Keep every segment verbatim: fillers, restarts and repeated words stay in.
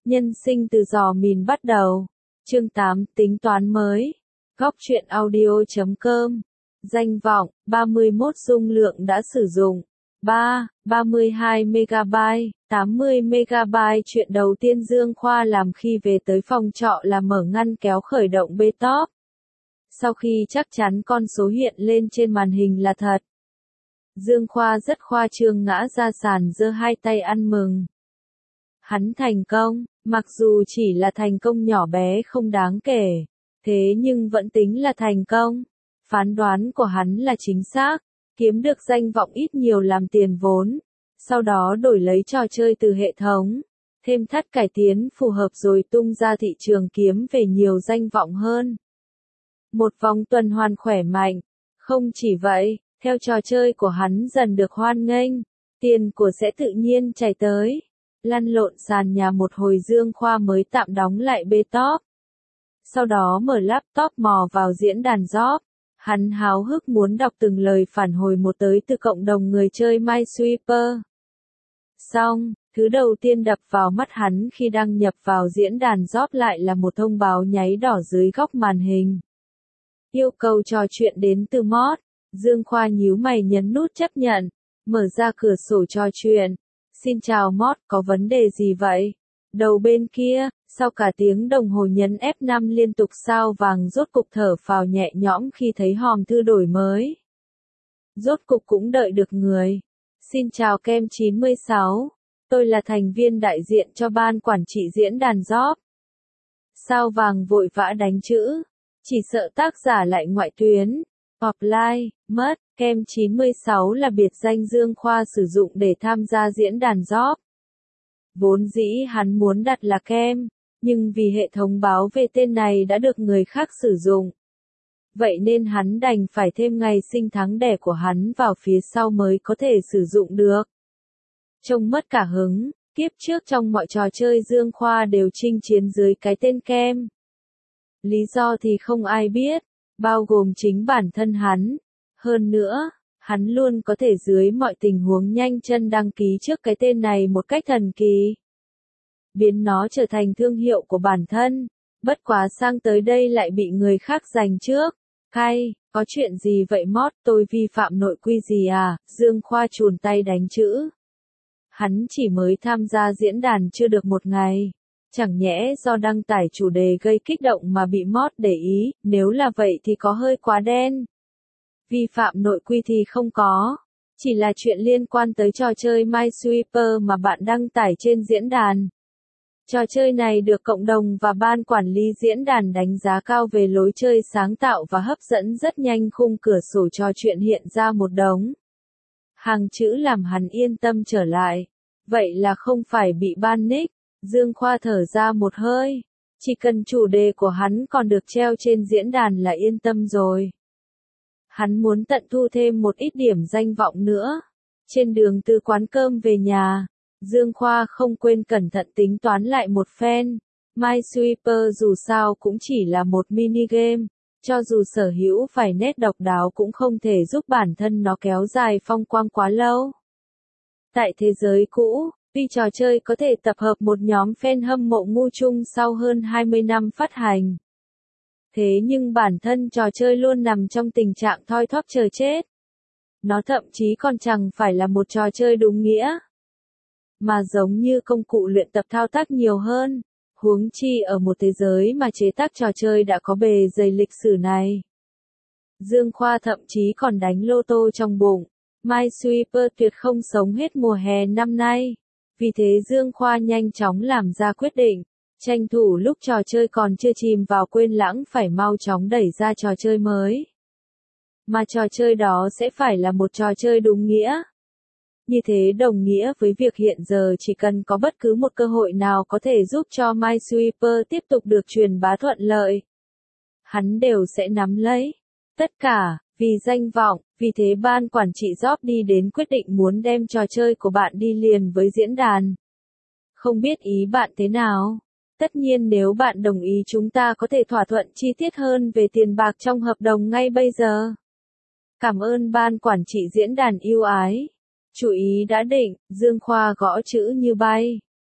Nhân sinh từ giò mìn bắt đầu. Chương tám, tính toán mới. Góc truyện audio chấm com. Danh vọng, ba mươi mốt dung lượng đã sử dụng. ba, ba mươi hai mê-ga-bai, tám mươi mê-ga-bai. Chuyện đầu tiên Dương Khoa làm khi về tới phòng trọ là mở ngăn kéo khởi động bê top. Sau khi chắc chắn con số hiện lên trên màn hình là thật, Dương Khoa rất khoa trương ngã ra sàn giơ hai tay ăn mừng. Hắn thành công, mặc dù chỉ là thành công nhỏ bé không đáng kể, thế nhưng vẫn tính là thành công. Phán đoán của hắn là chính xác, kiếm được danh vọng ít nhiều làm tiền vốn, sau đó đổi lấy trò chơi từ hệ thống, thêm thắt cải tiến phù hợp rồi tung ra thị trường kiếm về nhiều danh vọng hơn. Một vòng tuần hoàn khỏe mạnh. Không chỉ vậy, theo trò chơi của hắn dần được hoan nghênh, tiền của sẽ tự nhiên chảy tới. Lăn lộn sàn nhà một hồi Dương Khoa mới tạm đóng lại bê top. Sau đó mở laptop mò vào diễn đàn job. Hắn háo hức muốn đọc từng lời phản hồi một tới từ cộng đồng người chơi Minesweeper. Xong, thứ đầu tiên đập vào mắt hắn khi đăng nhập vào diễn đàn job lại là một thông báo nháy đỏ dưới góc màn hình. Yêu cầu trò chuyện đến từ mod. Dương Khoa nhíu mày nhấn nút chấp nhận, mở ra cửa sổ trò chuyện. Xin chào mod, có vấn đề gì vậy? Đầu bên kia, sau cả tiếng đồng hồ nhấn ép năm liên tục sao vàng rốt cục thở phào nhẹ nhõm khi thấy hòm thư đổi mới. Rốt cục cũng đợi được người. Xin chào Kem chín mươi sáu, tôi là thành viên đại diện cho ban quản trị diễn đàn job. Sao vàng vội vã đánh chữ, chỉ sợ tác giả lại ngoại tuyến. Offline, mất, Kem chín mươi sáu là biệt danh Dương Khoa sử dụng để tham gia diễn đàn job. Vốn dĩ hắn muốn đặt là Kem, nhưng vì hệ thống báo về tên này đã được người khác sử dụng. Vậy nên hắn đành phải thêm ngày sinh tháng đẻ của hắn vào phía sau mới có thể sử dụng được. Trông mất cả hứng, kiếp trước trong mọi trò chơi Dương Khoa đều chinh chiến dưới cái tên Kem. Lý do thì không ai biết, bao gồm chính bản thân hắn. Hơn nữa, hắn luôn có thể dưới mọi tình huống nhanh chân đăng ký trước cái tên này một cách thần kỳ, biến nó trở thành thương hiệu của bản thân. Bất quá sang tới đây lại bị người khác giành trước. Cay, có chuyện gì vậy mod, tôi vi phạm nội quy gì à? Dương Khoa chùn tay đánh chữ. Hắn chỉ mới tham gia diễn đàn chưa được một ngày. Chẳng nhẽ do đăng tải chủ đề gây kích động mà bị mod để ý, nếu là vậy thì có hơi quá đen. Vi phạm nội quy thì không có, chỉ là chuyện liên quan tới trò chơi Minesweeper mà bạn đăng tải trên diễn đàn. Trò chơi này được cộng đồng và ban quản lý diễn đàn đánh giá cao về lối chơi sáng tạo và hấp dẫn. Rất nhanh khung cửa sổ trò chuyện hiện ra một đống hàng chữ làm hắn yên tâm trở lại. Vậy là không phải bị ban nick. Dương Khoa thở ra một hơi. Chỉ cần chủ đề của hắn còn được treo trên diễn đàn là yên tâm rồi. Hắn muốn tận thu thêm một ít điểm danh vọng nữa. Trên đường từ quán cơm về nhà, Dương Khoa không quên cẩn thận tính toán lại một phen. Minesweeper dù sao cũng chỉ là một mini game, cho dù sở hữu vài nét độc đáo cũng không thể giúp bản thân nó kéo dài phong quang quá lâu. Tại thế giới cũ, vì trò chơi có thể tập hợp một nhóm fan hâm mộ ngu chung sau hơn hai mươi năm phát hành. Thế nhưng bản thân trò chơi luôn nằm trong tình trạng thoi thóp chờ chết. Nó thậm chí còn chẳng phải là một trò chơi đúng nghĩa, mà giống như công cụ luyện tập thao tác nhiều hơn. Huống chi ở một thế giới mà chế tác trò chơi đã có bề dày lịch sử này. Dương Khoa thậm chí còn đánh lô tô trong bụng. Minesweeper tuyệt không sống hết mùa hè năm nay. Vì thế Dương Khoa nhanh chóng làm ra quyết định, tranh thủ lúc trò chơi còn chưa chìm vào quên lãng phải mau chóng đẩy ra trò chơi mới. Mà trò chơi đó sẽ phải là một trò chơi đúng nghĩa. Như thế đồng nghĩa với việc hiện giờ chỉ cần có bất cứ một cơ hội nào có thể giúp cho Minesweeper tiếp tục được truyền bá thuận lợi, hắn đều sẽ nắm lấy. Tất cả, vì danh vọng, vì thế ban quản trị job đi đến quyết định muốn đem trò chơi của bạn đi liền với diễn đàn. Không biết ý bạn thế nào? Tất nhiên nếu bạn đồng ý chúng ta có thể thỏa thuận chi tiết hơn về tiền bạc trong hợp đồng ngay bây giờ. Cảm ơn ban quản trị diễn đàn yêu ái. Chú ý đã định, Dương Khoa gõ chữ như bay.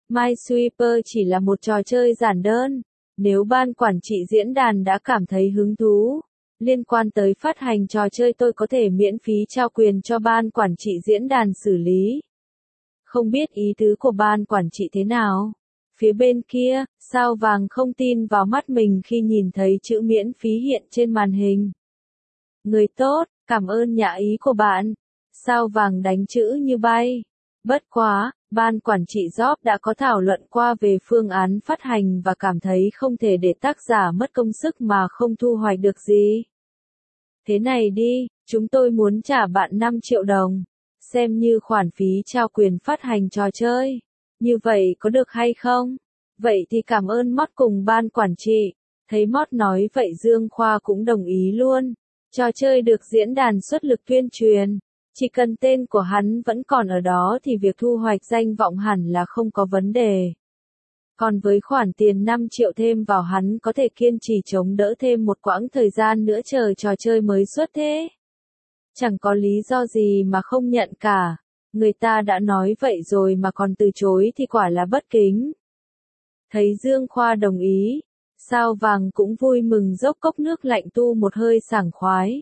Minesweeper chỉ là một trò chơi giản đơn. Nếu ban quản trị diễn đàn đã cảm thấy hứng thú liên quan tới phát hành trò chơi, tôi có thể miễn phí trao quyền cho ban quản trị diễn đàn xử lý. Không biết ý tứ của ban quản trị thế nào? Phía bên kia, sao vàng không tin vào mắt mình khi nhìn thấy chữ miễn phí hiện trên màn hình. Người tốt, cảm ơn nhã ý của bạn. Sao vàng đánh chữ như bay. Bất quá, ban quản trị job đã có thảo luận qua về phương án phát hành và cảm thấy không thể để tác giả mất công sức mà không thu hoạch được gì. Thế này đi, chúng tôi muốn trả bạn năm triệu đồng, xem như khoản phí trao quyền phát hành trò chơi. Như vậy có được hay không? Vậy thì cảm ơn Mót cùng ban quản trị. Thấy Mót nói vậy Dương Khoa cũng đồng ý luôn. Trò chơi được diễn đàn xuất lực tuyên truyền. Chỉ cần tên của hắn vẫn còn ở đó thì việc thu hoạch danh vọng hẳn là không có vấn đề. Còn với khoản tiền năm triệu thêm vào, hắn có thể kiên trì chống đỡ thêm một quãng thời gian nữa chờ trò chơi mới xuất thế. Chẳng có lý do gì mà không nhận cả. Người ta đã nói vậy rồi mà còn từ chối thì quả là bất kính. Thấy Dương Khoa đồng ý, sao vàng cũng vui mừng dốc cốc nước lạnh tu một hơi sảng khoái.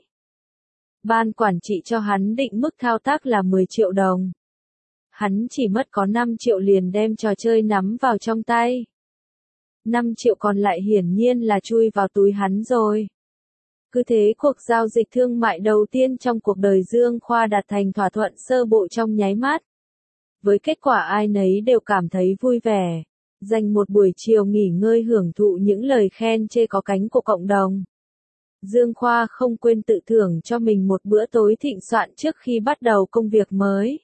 Ban quản trị cho hắn định mức thao tác là mười triệu đồng. Hắn chỉ mất có năm triệu liền đem trò chơi nắm vào trong tay. năm triệu còn lại hiển nhiên là chui vào túi hắn rồi. Cứ thế cuộc giao dịch thương mại đầu tiên trong cuộc đời Dương Khoa đạt thành thỏa thuận sơ bộ trong nháy mắt. Với kết quả ai nấy đều cảm thấy vui vẻ. Dành một buổi chiều nghỉ ngơi hưởng thụ những lời khen chê có cánh của cộng đồng. Dương Khoa không quên tự thưởng cho mình một bữa tối thịnh soạn trước khi bắt đầu công việc mới.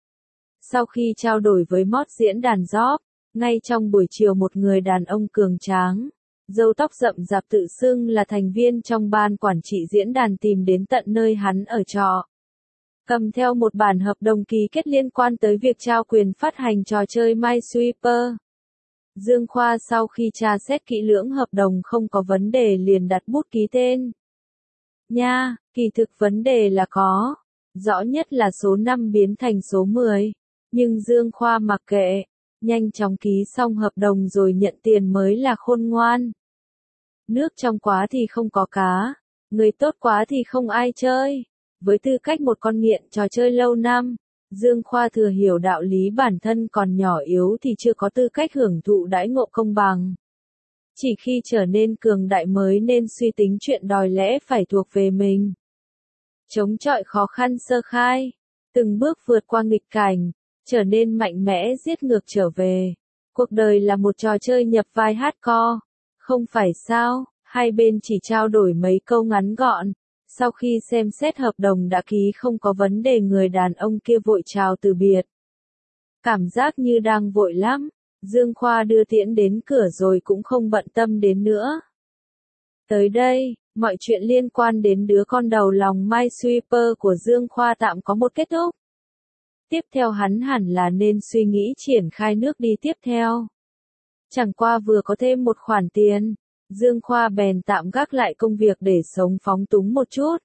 Sau khi trao đổi với Mót diễn đàn job, ngay trong buổi chiều một người đàn ông cường tráng, râu tóc rậm rạp tự xưng là thành viên trong ban quản trị diễn đàn tìm đến tận nơi hắn ở trọ. Cầm theo một bản hợp đồng ký kết liên quan tới việc trao quyền phát hành trò chơi Minesweeper. Dương Khoa sau khi tra xét kỹ lưỡng hợp đồng không có vấn đề liền đặt bút ký tên. Nha, kỳ thực vấn đề là có. Rõ nhất là số năm biến thành số mười. Nhưng Dương Khoa mặc kệ. Nhanh chóng ký xong hợp đồng rồi nhận tiền mới là khôn ngoan. Nước trong quá thì không có cá. Người tốt quá thì không ai chơi. Với tư cách một con nghiện trò chơi lâu năm, Dương Khoa thừa hiểu đạo lý bản thân còn nhỏ yếu thì chưa có tư cách hưởng thụ đãi ngộ công bằng. Chỉ khi trở nên cường đại mới nên suy tính chuyện đòi lẽ phải thuộc về mình. Chống chọi khó khăn sơ khai, từng bước vượt qua nghịch cảnh, trở nên mạnh mẽ giết ngược trở về. Cuộc đời là một trò chơi nhập vai hardcore, không phải sao? Hai bên chỉ trao đổi mấy câu ngắn gọn. Sau khi xem xét hợp đồng đã ký không có vấn đề, người đàn ông kia vội chào từ biệt. Cảm giác như đang vội lắm, Dương Khoa đưa tiễn đến cửa rồi cũng không bận tâm đến nữa. Tới đây, mọi chuyện liên quan đến đứa con đầu lòng Minesweeper của Dương Khoa tạm có một kết thúc. Tiếp theo hắn hẳn là nên suy nghĩ triển khai nước đi tiếp theo. Chẳng qua vừa có thêm một khoản tiền, Dương Khoa bèn tạm gác lại công việc để sống phóng túng một chút.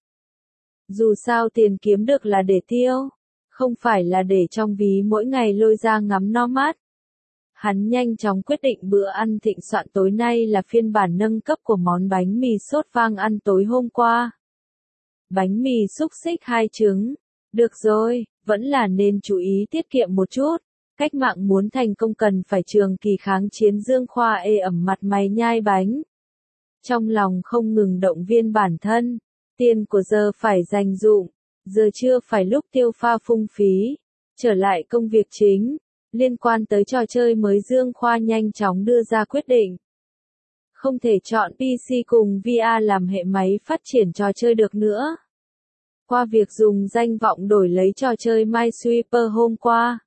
Dù sao tiền kiếm được là để tiêu, không phải là để trong ví mỗi ngày lôi ra ngắm no mắt. Hắn nhanh chóng quyết định bữa ăn thịnh soạn tối nay là phiên bản nâng cấp của món bánh mì sốt vang ăn tối hôm qua. Bánh mì xúc xích hai trứng. Được rồi, vẫn là nên chú ý tiết kiệm một chút. Cách mạng muốn thành công cần phải trường kỳ kháng chiến. Dương Khoa ê ẩm mặt mày nhai bánh. Trong lòng không ngừng động viên bản thân. Tiền của giờ phải dành dụm, giờ chưa phải lúc tiêu pha phung phí. Trở lại công việc chính, liên quan tới trò chơi mới Dương Khoa nhanh chóng đưa ra quyết định. Không thể chọn pê xê cùng vê rờ làm hệ máy phát triển trò chơi được nữa. Qua việc dùng danh vọng đổi lấy trò chơi Minesweeper hôm qua,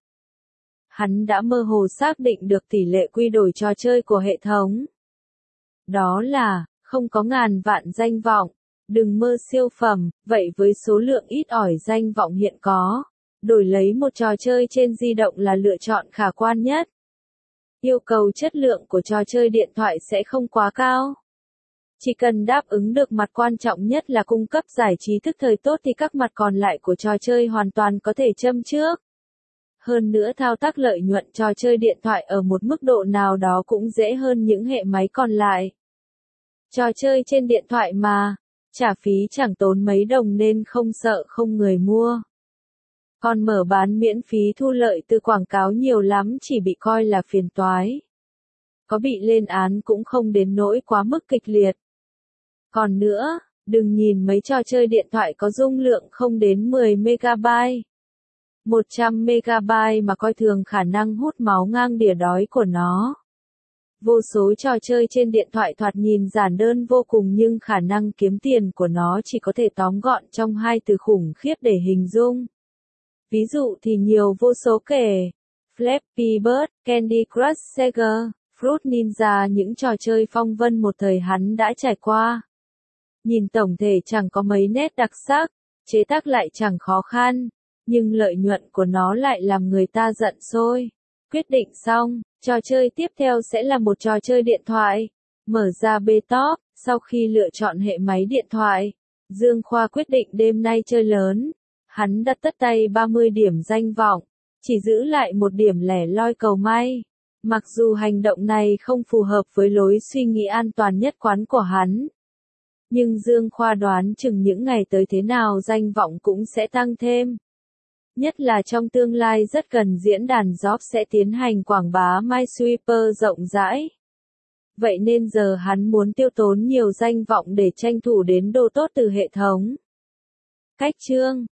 hắn đã mơ hồ xác định được tỷ lệ quy đổi trò chơi của hệ thống. Đó là, không có ngàn vạn danh vọng, đừng mơ siêu phẩm, vậy với số lượng ít ỏi danh vọng hiện có, đổi lấy một trò chơi trên di động là lựa chọn khả quan nhất. Yêu cầu chất lượng của trò chơi điện thoại sẽ không quá cao. Chỉ cần đáp ứng được mặt quan trọng nhất là cung cấp giải trí tức thời tốt thì các mặt còn lại của trò chơi hoàn toàn có thể châm trước. Hơn nữa thao tác lợi nhuận trò chơi điện thoại ở một mức độ nào đó cũng dễ hơn những hệ máy còn lại. Trò chơi trên điện thoại mà, trả phí chẳng tốn mấy đồng nên không sợ không người mua. Còn mở bán miễn phí thu lợi từ quảng cáo nhiều lắm chỉ bị coi là phiền toái. Có bị lên án cũng không đến nỗi quá mức kịch liệt. Còn nữa, đừng nhìn mấy trò chơi điện thoại có dung lượng không đến mười mê-ga-bai, một trăm mê-ga-bai mà coi thường khả năng hút máu ngang đỉa đói của nó. Vô số trò chơi trên điện thoại thoạt nhìn giản đơn vô cùng nhưng khả năng kiếm tiền của nó chỉ có thể tóm gọn trong hai từ khủng khiếp để hình dung. Ví dụ thì nhiều vô số kể. Flappy Bird, Candy Crush Saga, Fruit Ninja những trò chơi phong vân một thời hắn đã trải qua. Nhìn tổng thể chẳng có mấy nét đặc sắc, chế tác lại chẳng khó khăn, nhưng lợi nhuận của nó lại làm người ta giận sôi. Quyết định xong, trò chơi tiếp theo sẽ là một trò chơi điện thoại. Mở ra bê-top, sau khi lựa chọn hệ máy điện thoại, Dương Khoa quyết định đêm nay chơi lớn. Hắn đặt tất tay ba mươi điểm danh vọng, chỉ giữ lại một điểm lẻ loi cầu may. Mặc dù hành động này không phù hợp với lối suy nghĩ an toàn nhất quán của hắn. Nhưng Dương Khoa đoán chừng những ngày tới thế nào danh vọng cũng sẽ tăng thêm. Nhất là trong tương lai rất gần diễn đàn Job sẽ tiến hành quảng bá MySweeper rộng rãi. Vậy nên giờ hắn muốn tiêu tốn nhiều danh vọng để tranh thủ đến đồ tốt từ hệ thống. Cách chương